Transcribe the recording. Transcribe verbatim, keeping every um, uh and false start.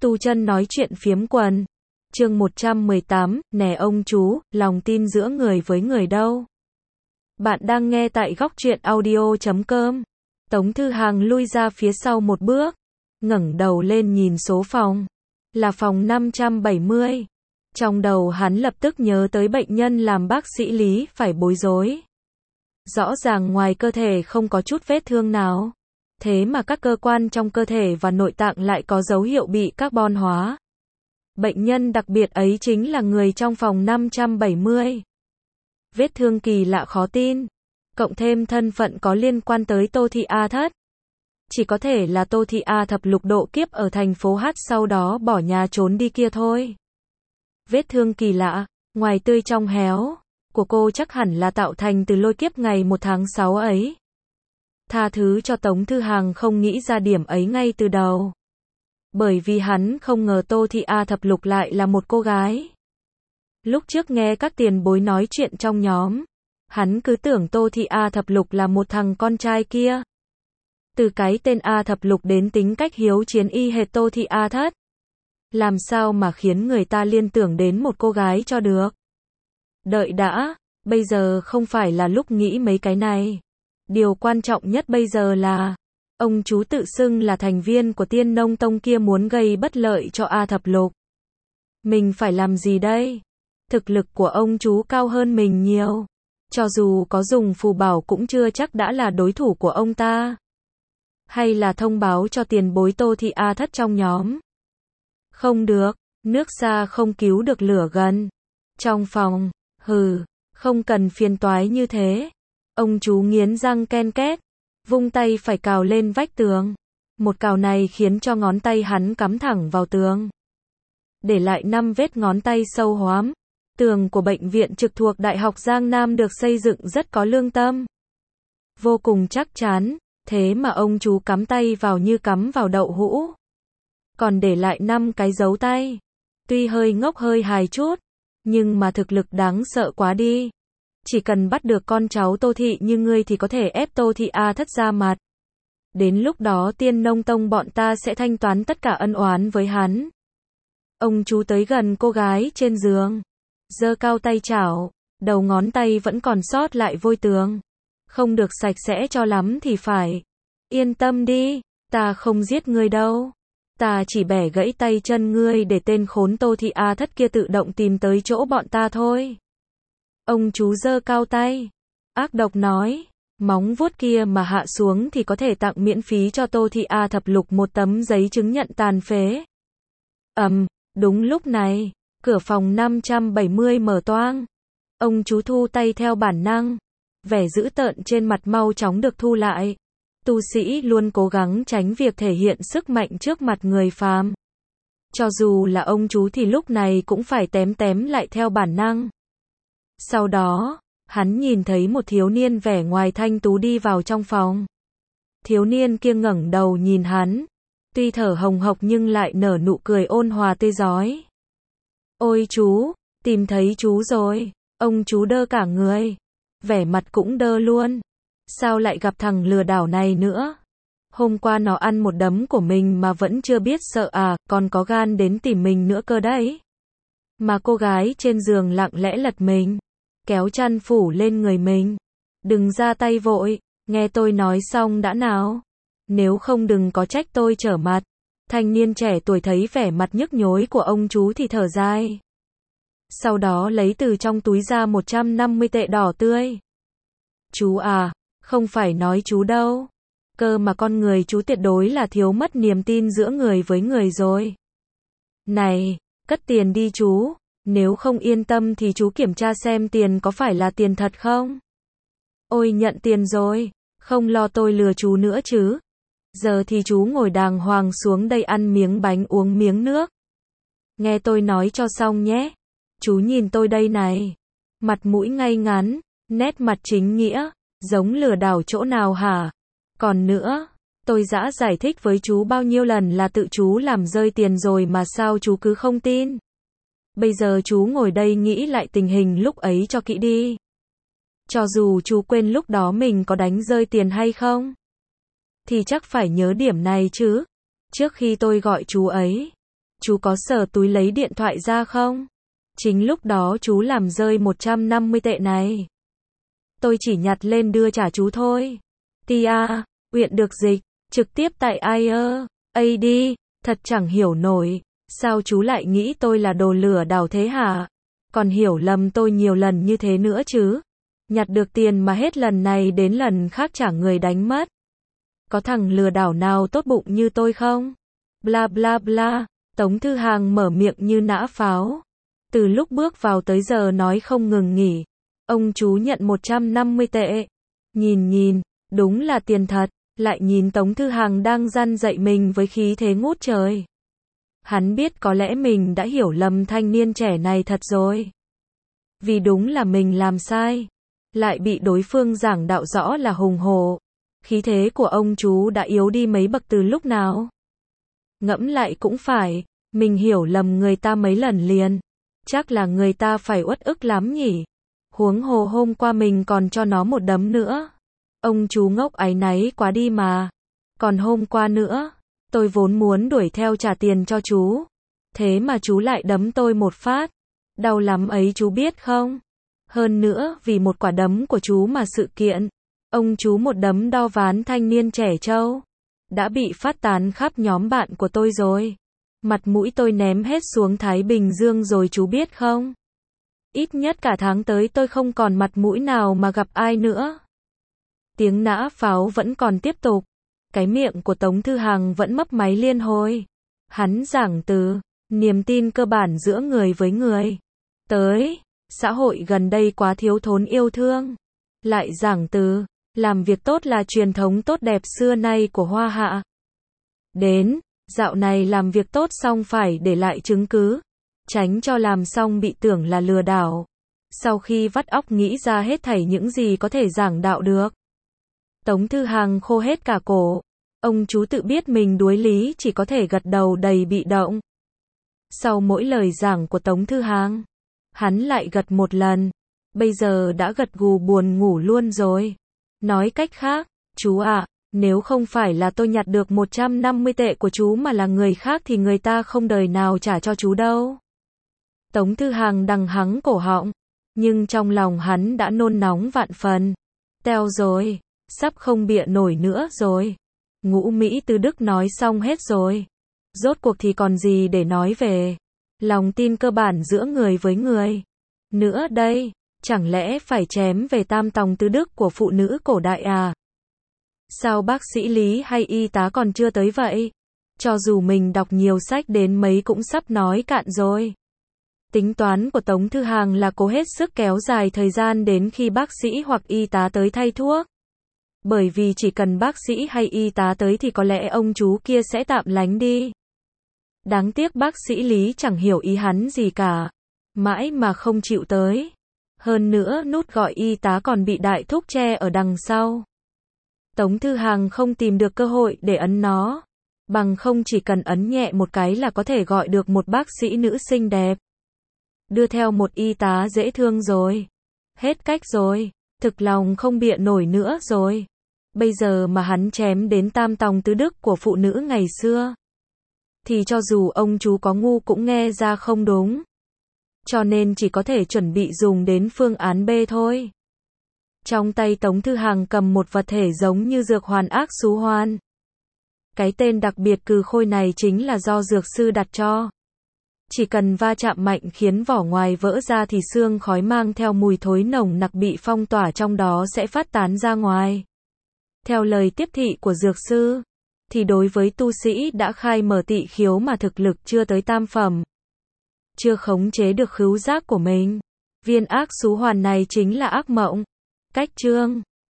Tu Chân nói chuyện phiếm quần. Chương một trăm mười tám, nè ông chú, lòng tin giữa người với người đâu. Bạn đang nghe tại góc truyện audio chấm com. Tống Thư Hàng lui ra phía sau một bước, ngẩng đầu lên nhìn số phòng. Là phòng năm trăm bảy mươi. Trong đầu hắn lập tức nhớ tới bệnh nhân làm bác sĩ Lý phải bối rối. Rõ ràng ngoài cơ thể không có chút vết thương nào. Thế mà các cơ quan trong cơ thể và nội tạng lại có dấu hiệu bị carbon hóa. Bệnh nhân đặc biệt ấy chính là người trong phòng năm trăm bảy mươi. Vết thương kỳ lạ khó tin. Cộng thêm thân phận có liên quan tới Tô Thị A Thất. Chỉ có thể là Tô Thị A Thập lục độ kiếp ở thành phố H sau đó bỏ nhà trốn đi kia thôi. Vết thương kỳ lạ, ngoài tươi trong héo, của cô chắc hẳn là tạo thành từ lôi kiếp ngày một tháng sáu ấy. Tha thứ cho Tống Thư Hàng không nghĩ ra điểm ấy ngay từ đầu. Bởi vì hắn không ngờ Tô Thị A Thập lục lại là một cô gái. Lúc trước nghe các tiền bối nói chuyện trong nhóm, hắn cứ tưởng Tô Thị A Thập lục là một thằng con trai kia. Từ cái tên A Thập lục đến tính cách hiếu chiến y hệt Tô Thị A Thất. Làm sao mà khiến người ta liên tưởng đến một cô gái cho được. Đợi đã, bây giờ không phải là lúc nghĩ mấy cái này. Điều quan trọng nhất bây giờ là, ông chú tự xưng là thành viên của Tiên Nông Tông kia muốn gây bất lợi cho A Thập lục. Mình phải làm gì đây? Thực lực của ông chú cao hơn mình nhiều. Cho dù có dùng phù bảo cũng chưa chắc đã là đối thủ của ông ta. Hay là thông báo cho tiền bối Tô Thị A Thất trong nhóm. Không được, nước xa không cứu được lửa gần. Trong phòng, hừ, không cần phiền toái như thế. Ông chú nghiến răng ken két, vung tay phải cào lên vách tường. Một cào này khiến cho ngón tay hắn cắm thẳng vào tường. Để lại năm vết ngón tay sâu hoắm. Tường của bệnh viện trực thuộc Đại học Giang Nam được xây dựng rất có lương tâm. Vô cùng chắc chắn, thế mà ông chú cắm tay vào như cắm vào đậu hũ. Còn để lại năm cái dấu tay. Tuy hơi ngốc hơi hài chút, nhưng mà thực lực đáng sợ quá đi. Chỉ cần bắt được con cháu Tô Thị như ngươi thì có thể ép Tô Thị A Thất ra mặt. Đến lúc đó Tiên Nông Tông bọn ta sẽ thanh toán tất cả ân oán với hắn. Ông chú tới gần cô gái trên giường. Giơ cao tay chảo, đầu ngón tay vẫn còn sót lại vôi tường. Không được sạch sẽ cho lắm thì phải. Yên tâm đi, ta không giết ngươi đâu. Ta chỉ bẻ gãy tay chân ngươi để tên khốn Tô Thị A Thất kia tự động tìm tới chỗ bọn ta thôi. Ông chú giơ cao tay, ác độc nói, móng vuốt kia mà hạ xuống thì có thể tặng miễn phí cho Tô Thị A Thập lục một tấm giấy chứng nhận tàn phế. Ầm, um, đúng lúc này, cửa phòng năm trăm bảy mươi mở toang. Ông chú thu tay theo bản năng, vẻ dữ tợn trên mặt mau chóng được thu lại. Tu sĩ luôn cố gắng tránh việc thể hiện sức mạnh trước mặt người phàm. Cho dù là ông chú thì lúc này cũng phải tém tém lại theo bản năng. Sau đó, hắn nhìn thấy một thiếu niên vẻ ngoài thanh tú đi vào trong phòng. Thiếu niên kia ngẩng đầu nhìn hắn, tuy thở hồng hộc nhưng lại nở nụ cười ôn hòa tươi rói. Ôi chú, tìm thấy chú rồi. Ông chú đơ cả người, vẻ mặt cũng đơ luôn. Sao lại gặp thằng lừa đảo này nữa? Hôm qua nó ăn một đấm của mình mà vẫn chưa biết sợ à, còn có gan đến tìm mình nữa cơ đấy. Mà cô gái trên giường lặng lẽ lật mình, kéo chăn phủ lên người mình. Đừng ra tay vội, nghe tôi nói xong đã nào. Nếu không đừng có trách tôi trở mặt. Thanh niên trẻ tuổi thấy vẻ mặt nhức nhối của ông chú thì thở dài. Sau đó lấy từ trong túi ra một trăm năm mươi tệ đỏ tươi. Chú à, không phải nói chú đâu. Cơ mà con người chú tuyệt đối là thiếu mất niềm tin giữa người với người rồi. Này, cất tiền đi chú. Nếu không yên tâm thì chú kiểm tra xem tiền có phải là tiền thật không. Ôi nhận tiền rồi, không lo tôi lừa chú nữa chứ. Giờ thì chú ngồi đàng hoàng xuống đây ăn miếng bánh uống miếng nước. Nghe tôi nói cho xong nhé. Chú nhìn tôi đây này. Mặt mũi ngay ngắn, nét mặt chính nghĩa, giống lừa đảo chỗ nào hả? Còn nữa, tôi đã giải thích với chú bao nhiêu lần là tự chú làm rơi tiền rồi mà sao chú cứ không tin. Bây giờ chú ngồi đây nghĩ lại tình hình lúc ấy cho kỹ đi. Cho dù chú quên lúc đó mình có đánh rơi tiền hay không, thì chắc phải nhớ điểm này chứ. Trước khi tôi gọi chú ấy, chú có sờ túi lấy điện thoại ra không? Chính lúc đó chú làm rơi một trăm năm mươi tệ này. Tôi chỉ nhặt lên đưa trả chú thôi. Tia, Uyển được dịch, trực tiếp tại i a đê, thật chẳng hiểu nổi, sao chú lại nghĩ tôi là đồ lừa đảo thế hả? Còn hiểu lầm tôi nhiều lần như thế nữa chứ. Nhặt được tiền mà hết lần này đến lần khác trả người đánh mất. Có thằng lừa đảo nào tốt bụng như tôi không? Bla bla bla, Tống Thư Hàng mở miệng như nã pháo. Từ lúc bước vào tới giờ nói không ngừng nghỉ. Ông chú nhận một trăm năm mươi tệ. Nhìn nhìn, đúng là tiền thật, lại nhìn Tống Thư Hàng đang răn dạy mình với khí thế ngút trời. Hắn biết có lẽ mình đã hiểu lầm thanh niên trẻ này thật rồi. Vì đúng là mình làm sai. Lại bị đối phương giảng đạo rõ là hùng hổ. Khí thế của ông chú đã yếu đi mấy bậc từ lúc nào. Ngẫm lại cũng phải, mình hiểu lầm người ta mấy lần liền. Chắc là người ta phải uất ức lắm nhỉ. Huống hồ hôm qua mình còn cho nó một đấm nữa. Ông chú ngốc áy náy quá đi mà. Còn hôm qua nữa, tôi vốn muốn đuổi theo trả tiền cho chú. Thế mà chú lại đấm tôi một phát. Đau lắm ấy chú biết không? Hơn nữa, vì một quả đấm của chú mà sự kiện. Ông chú một đấm đo ván thanh niên trẻ trâu. Đã bị phát tán khắp nhóm bạn của tôi rồi. Mặt mũi tôi ném hết xuống Thái Bình Dương rồi chú biết không? Ít nhất cả tháng tới tôi không còn mặt mũi nào mà gặp ai nữa. Tiếng nã pháo vẫn còn tiếp tục. Cái miệng của Tống Thư Hàng vẫn mấp máy liên hồi. Hắn giảng từ niềm tin cơ bản giữa người với người. Tới, xã hội gần đây quá thiếu thốn yêu thương. Lại giảng từ làm việc tốt là truyền thống tốt đẹp xưa nay của Hoa Hạ. Đến, dạo này làm việc tốt xong phải để lại chứng cứ. Tránh cho làm xong bị tưởng là lừa đảo. Sau khi vắt óc nghĩ ra hết thảy những gì có thể giảng đạo được. Tống Thư Hàng khô hết cả cổ. Ông chú tự biết mình đuối lý chỉ có thể gật đầu đầy bị động. Sau mỗi lời giảng của Tống Thư Hàng, hắn lại gật một lần. Bây giờ đã gật gù buồn ngủ luôn rồi. Nói cách khác, chú ạ, nếu không phải là tôi nhặt được một trăm năm mươi tệ của chú mà là người khác thì người ta không đời nào trả cho chú đâu. Tống Thư Hàng đằng hắng cổ họng, nhưng trong lòng hắn đã nôn nóng vạn phần. Teo rồi, sắp không bịa nổi nữa rồi. Ngũ Mỹ Từ Đức nói xong hết rồi. Rốt cuộc thì còn gì để nói về lòng tin cơ bản giữa người với người nữa đây, chẳng lẽ phải chém về tam tòng tứ đức của phụ nữ cổ đại à? Sao bác sĩ Lý hay y tá còn chưa tới vậy? Cho dù mình đọc nhiều sách đến mấy cũng sắp nói cạn rồi. Tính toán của Tống Thư Hàng là cố hết sức kéo dài thời gian đến khi bác sĩ hoặc y tá tới thay thuốc. Bởi vì chỉ cần bác sĩ hay y tá tới thì có lẽ ông chú kia sẽ tạm lánh đi. Đáng tiếc bác sĩ Lý chẳng hiểu ý hắn gì cả. Mãi mà không chịu tới. Hơn nữa nút gọi y tá còn bị đại thúc che ở đằng sau. Tống Thư Hàng không tìm được cơ hội để ấn nó. Bằng không chỉ cần ấn nhẹ một cái là có thể gọi được một bác sĩ nữ xinh đẹp. Đưa theo một y tá dễ thương rồi. Hết cách rồi. Thực lòng không bịa nổi nữa rồi. Bây giờ mà hắn chém đến tam tòng tứ đức của phụ nữ ngày xưa. Thì cho dù ông chú có ngu cũng nghe ra không đúng. Cho nên chỉ có thể chuẩn bị dùng đến phương án B thôi. Trong tay Tống Thư Hàng cầm một vật thể giống như dược hoàn ác xú hoan. Cái tên đặc biệt cừ khôi này chính là do dược sư đặt cho. Chỉ cần va chạm mạnh khiến vỏ ngoài vỡ ra thì xương khói mang theo mùi thối nồng nặc bị phong tỏa trong đó sẽ phát tán ra ngoài. Theo lời tiếp thị của dược sư, thì đối với tu sĩ đã khai mở tị khiếu mà thực lực chưa tới tam phẩm, chưa khống chế được khứu giác của mình, viên ác xú hoàn này chính là ác mộng. Cách chương